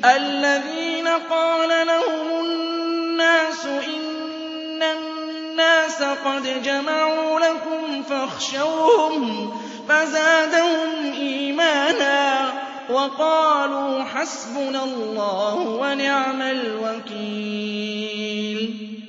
الَّذِينَ قَالَ لَهُمُ النَّاسُ إِنَّ النَّاسَ قَدْ جَمَعُوا لَكُمْ فَاخْشَوْهُمْ فَزَادَهُمْ إِيمَانًا وَقَالُوا حَسْبُنَا اللَّهُ وَنِعْمَ الْوَكِيلُ